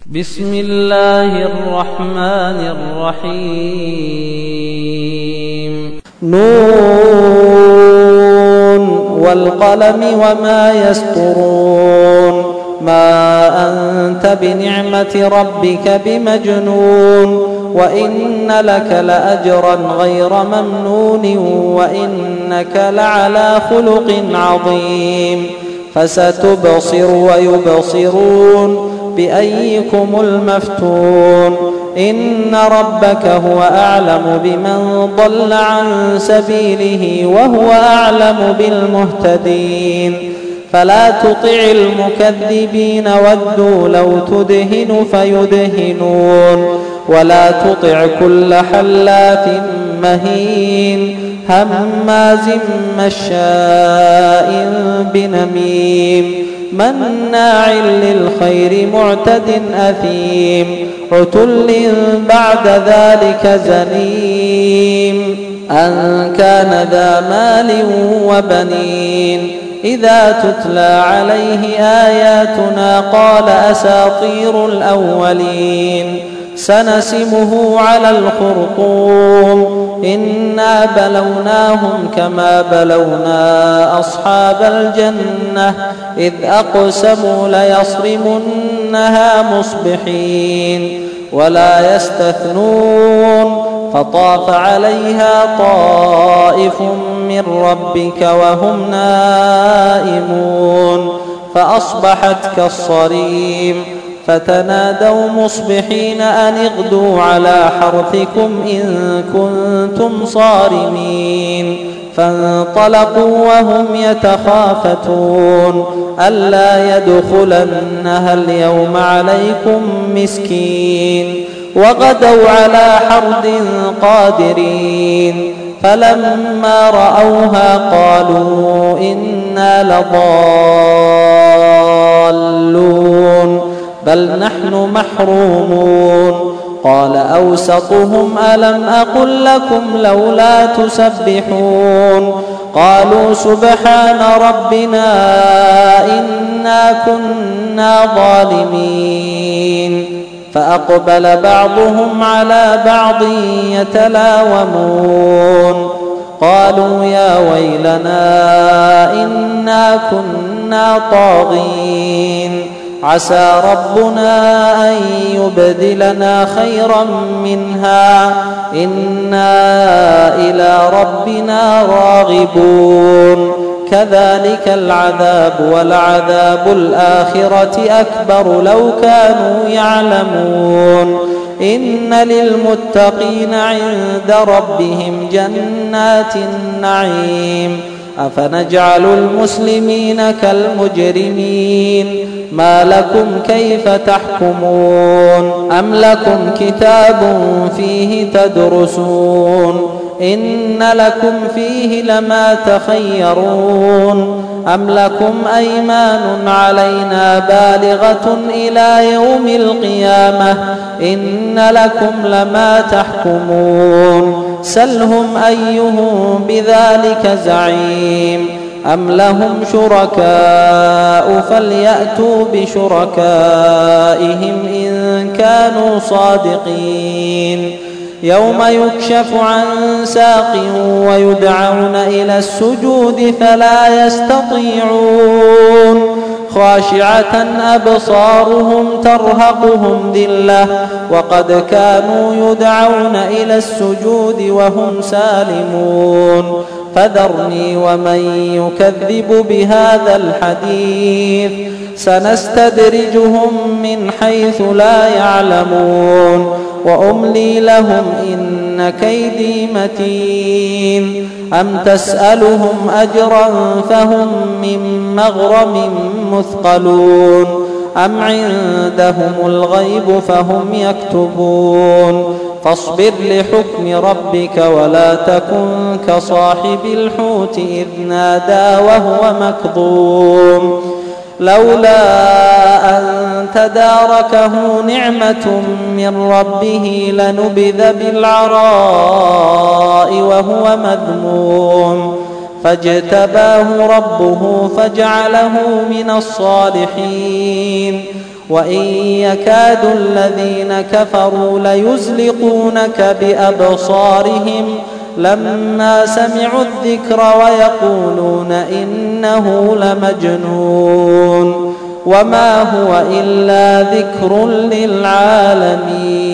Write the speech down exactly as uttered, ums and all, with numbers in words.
بسم الله الرحمن الرحيم. نون والقلم وما يسطرون ما أنت بنعمة ربك بمجنون وإن لك لأجرا غير ممنون وإنك لعلى خلق عظيم. فستبصر ويبصرون بأيكم المفتون. إن ربك هو أعلم بمن ضل عن سبيله وهو أعلم بالمهتدين. فلا تطع المكذبين ودوا لو تدهن فيدهنون ولا تطع كل حلاف مهين هماز مشاء بنميم مناع للخير معتد أثيم عتل بعد ذلك زنيم أن كان ذا مال وبنين. إذا تتلى عليه آياتنا قال أساطير الأولين. سنسمه على الخرطوم إنا بلوناهم كما بلونا أصحاب الجنة إذ أقسموا ليصرمنها مصبحين ولا يستثنون. فطاف عليها طائف من ربك وهم نائمون فأصبحت كالصريم. فتنادوا مصبحين أن اغدوا على حرثكم إن كنتم صارمين. فانطلقوا وهم يتخافتون ألا يدخلنها اليوم عليكم مسكين. وغدوا على حرد قادرين. فلما رأوها قالوا إنا لضالون بل نحن محرومون. قال أوسطهم ألم أقل لكم لولا تسبحون قالوا سبحان ربنا إنا كنا ظالمين. فأقبل بعضهم على بعض يتلاومون قالوا يا ويلنا إنا كنا طاغين عسى ربنا أن يبدلنا خيرا منها إنا إلى ربنا راغبون. كذلك العذاب ولعذاب الآخرة أكبر لو كانوا يعلمون. إن للمتقين عند ربهم جنات النعيم. أفنجعل المسلمين كالمجرمين ما لكم كيف تحكمون أم لكم كتاب فيه تدرسون إن لكم فيه لما تخيرون أم لكم أيمان علينا بالغة إلى يوم القيامة إن لكم لما تحكمون. سلهم أيهم بذلك زعيم أم لهم شركاء فليأتوا بشركائهم إن كانوا صادقين. يوم يكشف عن ساق ويدعون إلى السجود فلا يستطيعون خاشعة أبصارهم ترهقهم ذلة وقد كانوا يدعون إلى السجود وهم سالمون. فذرني ومن يكذب بهذا الحديث سنستدرجهم من حيث لا يعلمون وأملي لهم إن كيدي متين. أم تسألهم أجرا فهم من مغرم مثقلون أم عندهم الغيب فهم يكتبون. فاصبر لحكم ربك ولا تكن كصاحب الحوت إذ نادى وهو مكظوم لولا أن تداركه نعمة من ربه لنبذ بالعراء وهو مذموم فاجتباه ربه فجعله من الصالحين وإن يكاد الذين كفروا ليزلقونك بأبصارهم لما سمعوا الذكر ويقولون إنه لمجنون وما هو إلا ذكر للعالمين.